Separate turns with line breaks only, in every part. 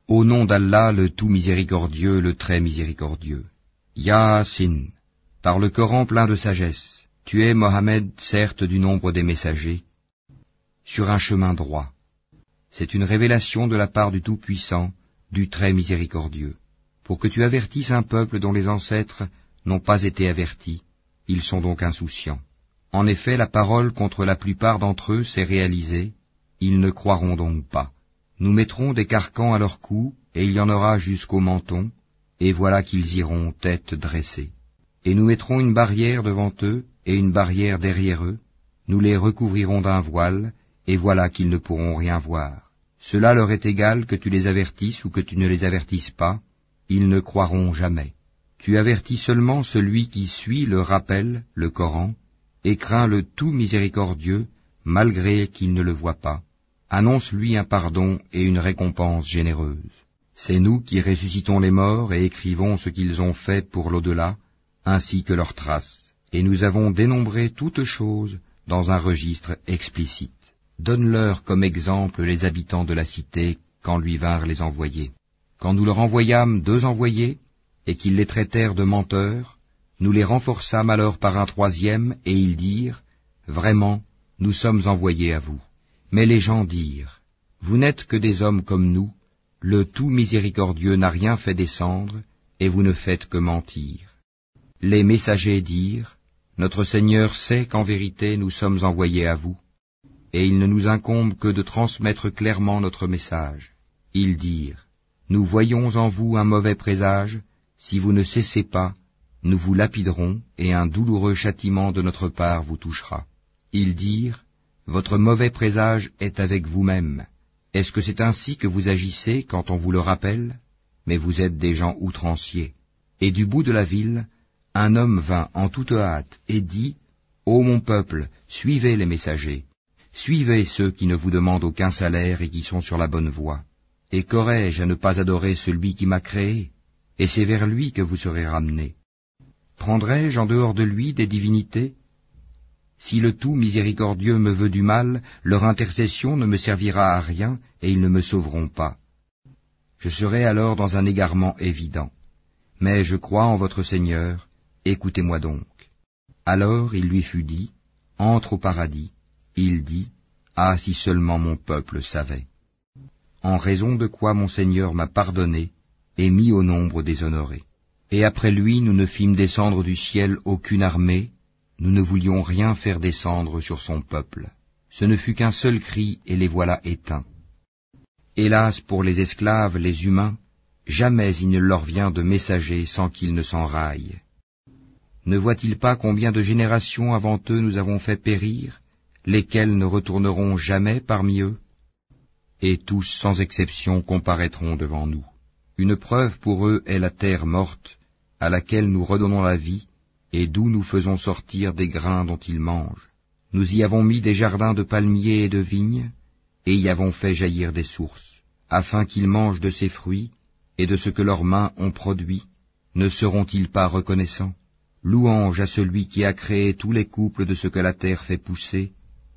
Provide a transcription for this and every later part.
Au nom d'Allah, le tout miséricordieux, le très miséricordieux. Yasin, par le Coran plein de sagesse, tu es, Mohammed, certes du nombre des messagers, sur un chemin droit. C'est une révélation de la part du Tout-Puissant, du très miséricordieux, pour que tu avertisses un peuple dont les ancêtres n'ont pas été avertis, ils sont donc insouciants. En effet, la parole contre la plupart d'entre eux s'est réalisée, ils ne croiront donc pas. Nous mettrons des carcans à leur cou, et il y en aura jusqu'au menton, et voilà qu'ils iront tête dressée. Et nous mettrons une barrière devant eux, et une barrière derrière eux, nous les recouvrirons d'un voile, et voilà qu'ils ne pourront rien voir. Cela leur est égal que tu les avertisses ou que tu ne les avertisses pas, ils ne croiront jamais. Tu avertis seulement celui qui suit le rappel, le Coran, et craint le tout miséricordieux, malgré qu'il ne le voit pas. Annonce-lui un pardon et une récompense généreuse. C'est nous qui ressuscitons les morts et écrivons ce qu'ils ont fait pour l'au-delà, ainsi que leurs traces. Et nous avons dénombré toutes choses dans un registre explicite. Donne-leur comme exemple les habitants de la cité quand lui vinrent les envoyés. Quand nous leur envoyâmes 2 envoyés, et qu'ils les traitèrent de menteurs, nous les renforçâmes alors par un 3e, et ils dirent, « Vraiment, nous sommes envoyés à vous. » Mais les gens dirent, « Vous n'êtes que des hommes comme nous, le tout miséricordieux n'a rien fait descendre, et vous ne faites que mentir. » Les messagers dirent, « Notre Seigneur sait qu'en vérité nous sommes envoyés à vous, et il ne nous incombe que de transmettre clairement notre message. » Ils dirent, « Nous voyons en vous un mauvais présage, si vous ne cessez pas, nous vous lapiderons, et un douloureux châtiment de notre part vous touchera. » Ils dirent, « Votre mauvais présage est avec vous-même. Est-ce que c'est ainsi que vous agissez quand on vous le rappelle? Mais vous êtes des gens outranciers. » Et du bout de la ville, un homme vint en toute hâte et dit, « Ô mon peuple, suivez les messagers. Suivez ceux qui ne vous demandent aucun salaire et qui sont sur la bonne voie. Et qu'aurais-je à ne pas adorer celui qui m'a créé? Et c'est vers lui que vous serez ramenés. Prendrai-je en dehors de lui des divinités? Si le tout miséricordieux me veut du mal, leur intercession ne me servira à rien et ils ne me sauveront pas. Je serai alors dans un égarement évident. Mais je crois en votre Seigneur, écoutez-moi donc. » Alors il lui fut dit, « Entre au paradis. » Il dit, « Ah, si seulement mon peuple savait. » En raison de quoi mon Seigneur m'a pardonné et mis au nombre des honorés. Et après lui nous ne fîmes descendre du ciel aucune armée, nous ne voulions rien faire descendre sur son peuple. Ce ne fut qu'un seul cri, et les voilà éteints. Hélas pour les esclaves, les humains, jamais il ne leur vient de messager sans qu'ils ne s'enraillent. Ne voient-ils pas combien de générations avant eux nous avons fait périr, lesquels ne retourneront jamais parmi eux? Et tous, sans exception, comparaîtront devant nous. Une preuve pour eux est la terre morte, à laquelle nous redonnons la vie, et d'où nous faisons sortir des grains dont ils mangent. Nous y avons mis des jardins de palmiers et de vignes, et y avons fait jaillir des sources, afin qu'ils mangent de ces fruits, et de ce que leurs mains ont produit. Ne seront-ils pas reconnaissants? Louange à celui qui a créé tous les couples de ce que la terre fait pousser,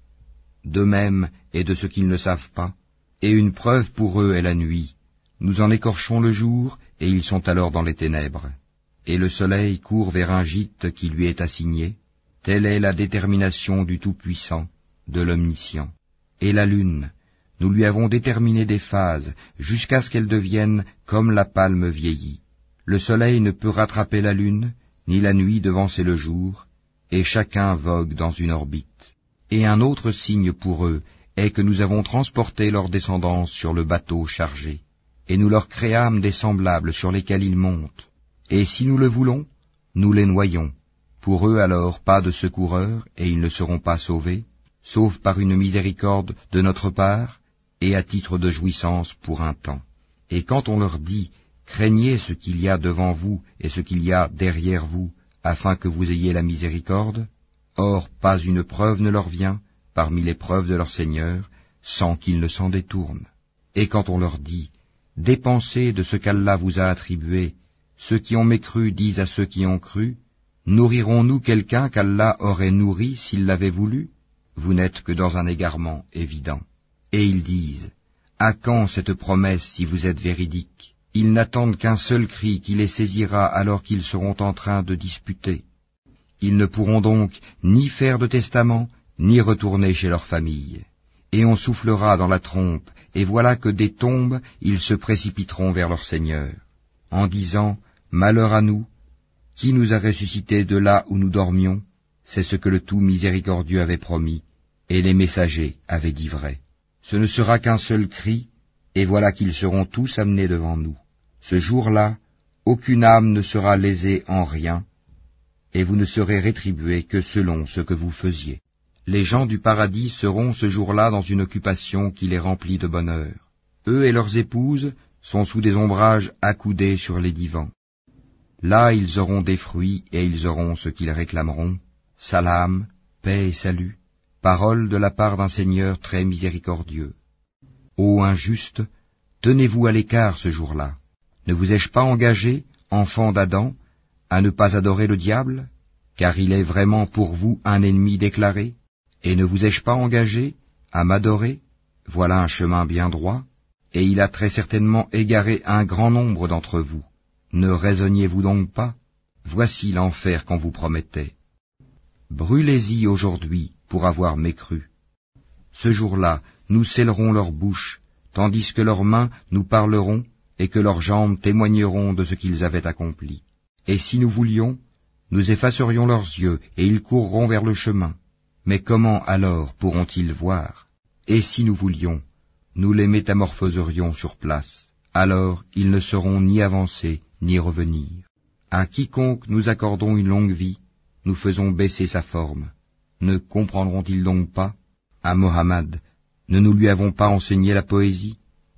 d'eux-mêmes et de ce qu'ils ne savent pas. Et une preuve pour eux est la nuit. Nous en écorchons le jour, et ils sont alors dans les ténèbres. Et le soleil court vers un gîte qui lui est assigné. Telle est la détermination du Tout-Puissant, de l'Omniscient. Et la lune, nous lui avons déterminé des phases, jusqu'à ce qu'elle devienne comme la palme vieillie. Le soleil ne peut rattraper la lune, ni la nuit devancer le jour, et chacun vogue dans une orbite. Et un autre signe pour eux est que nous avons transporté leur descendance sur le bateau chargé, et nous leur créâmes des semblables sur lesquels ils montent. Et si nous le voulons, nous les noyons. Pour eux alors pas de secoureur, et ils ne seront pas sauvés, sauf par une miséricorde de notre part, et à titre de jouissance pour un temps. Et quand on leur dit, craignez ce qu'il y a devant vous et ce qu'il y a derrière vous, afin que vous ayez la miséricorde, or pas une preuve ne leur vient, parmi les preuves de leur Seigneur, sans qu'ils ne s'en détournent. Et quand on leur dit, dépensez de ce qu'Allah vous a attribué, ceux qui ont mécru disent à ceux qui ont cru, nourrirons-nous quelqu'un qu'Allah aurait nourri s'il l'avait voulu? Vous n'êtes que dans un égarement évident. Et ils disent, À quand cette promesse si vous êtes véridiques? Ils n'attendent qu'un seul cri qui les saisira alors qu'ils seront en train de disputer. Ils ne pourront donc ni faire de testament, ni retourner chez leur famille. Et on soufflera dans la trompe, et voilà que des tombes, ils se précipiteront vers leur Seigneur, en disant, « Malheur à nous, qui nous a ressuscités de là où nous dormions? C'est ce que le tout miséricordieux avait promis, et les messagers avaient dit vrai. Ce ne sera qu'un seul cri, et voilà qu'ils seront tous amenés devant nous. Ce jour-là, aucune âme ne sera lésée en rien, et vous ne serez rétribués que selon ce que vous faisiez. » Les gens du paradis seront ce jour-là dans une occupation qui les remplit de bonheur. Eux et leurs épouses sont sous des ombrages accoudés sur les divans. Là ils auront des fruits et ils auront ce qu'ils réclameront. Salam, paix et salut, parole de la part d'un Seigneur très miséricordieux. Ô injustes, tenez-vous à l'écart ce jour-là. Ne vous ai-je pas engagé, enfants d'Adam, à ne pas adorer le diable, car il est vraiment pour vous un ennemi déclaré? Et ne vous ai-je pas engagé à m'adorer? Voilà un chemin bien droit, et il a très certainement égaré un grand nombre d'entre vous. Ne raisonniez-vous donc pas? Voici l'enfer qu'on vous promettait. Brûlez-y aujourd'hui pour avoir mécru. Ce jour-là, nous scellerons leur bouche, tandis que leurs mains nous parleront et que leurs jambes témoigneront de ce qu'ils avaient accompli. Et si nous voulions, nous effacerions leurs yeux et ils courront vers le chemin. Mais comment alors pourront-ils voir? Et si nous voulions, nous les métamorphoserions sur place. Alors ils ne sauront ni avancer, ni revenir. À quiconque nous accordons une longue vie, nous faisons baisser sa forme. Ne comprendront-ils donc pas? À Mohammed, ne nous lui avons pas enseigné la poésie?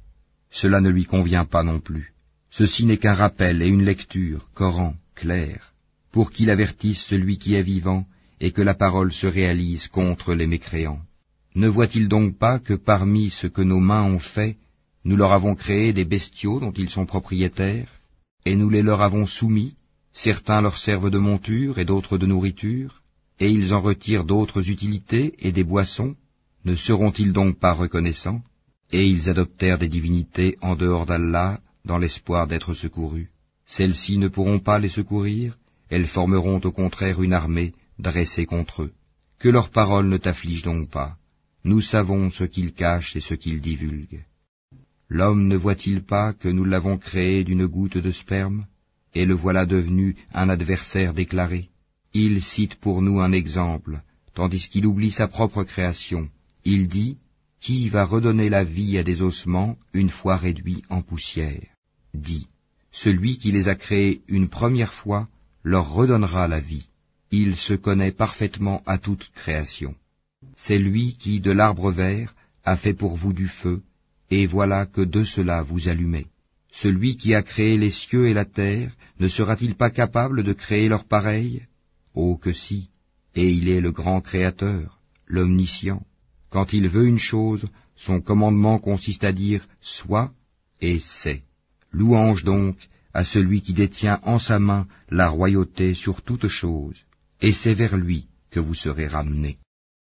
Cela ne lui convient pas non plus. Ceci n'est qu'un rappel et une lecture, Coran, clair, pour qu'il avertisse celui qui est vivant, et que la parole se réalise contre les mécréants. Ne voit-il donc pas que parmi ce que nos mains ont fait, nous leur avons créé des bestiaux dont ils sont propriétaires, et nous les leur avons soumis, certains leur servent de monture et d'autres de nourriture, et ils en retirent d'autres utilités et des boissons, ne seront-ils donc pas reconnaissants? Et ils adoptèrent des divinités en dehors d'Allah, dans l'espoir d'être secourus. Celles-ci ne pourront pas les secourir, elles formeront au contraire une armée, dressés contre eux. Que leurs paroles ne t'affligent donc pas. Nous savons ce qu'ils cachent et ce qu'ils divulguent. L'homme ne voit-il pas que nous l'avons créé d'une goutte de sperme, et le voilà devenu un adversaire déclaré? Il cite pour nous un exemple, tandis qu'il oublie sa propre création. Il dit, « Qui va redonner la vie à des ossements une fois réduits en poussière ?» Dit, « Celui qui les a créés une première fois leur redonnera la vie. Il se connaît parfaitement à toute création. C'est lui qui, de l'arbre vert, a fait pour vous du feu, et voilà que de cela vous allumez. Celui qui a créé les cieux et la terre, ne sera-t-il pas capable de créer leur pareil? Oh que si, et il est le grand Créateur, l'Omniscient. Quand il veut une chose, son commandement consiste à dire « soit » et « c'est ». Louange donc à celui qui détient en sa main la royauté sur toute chose, et c'est vers lui que vous serez ramenés.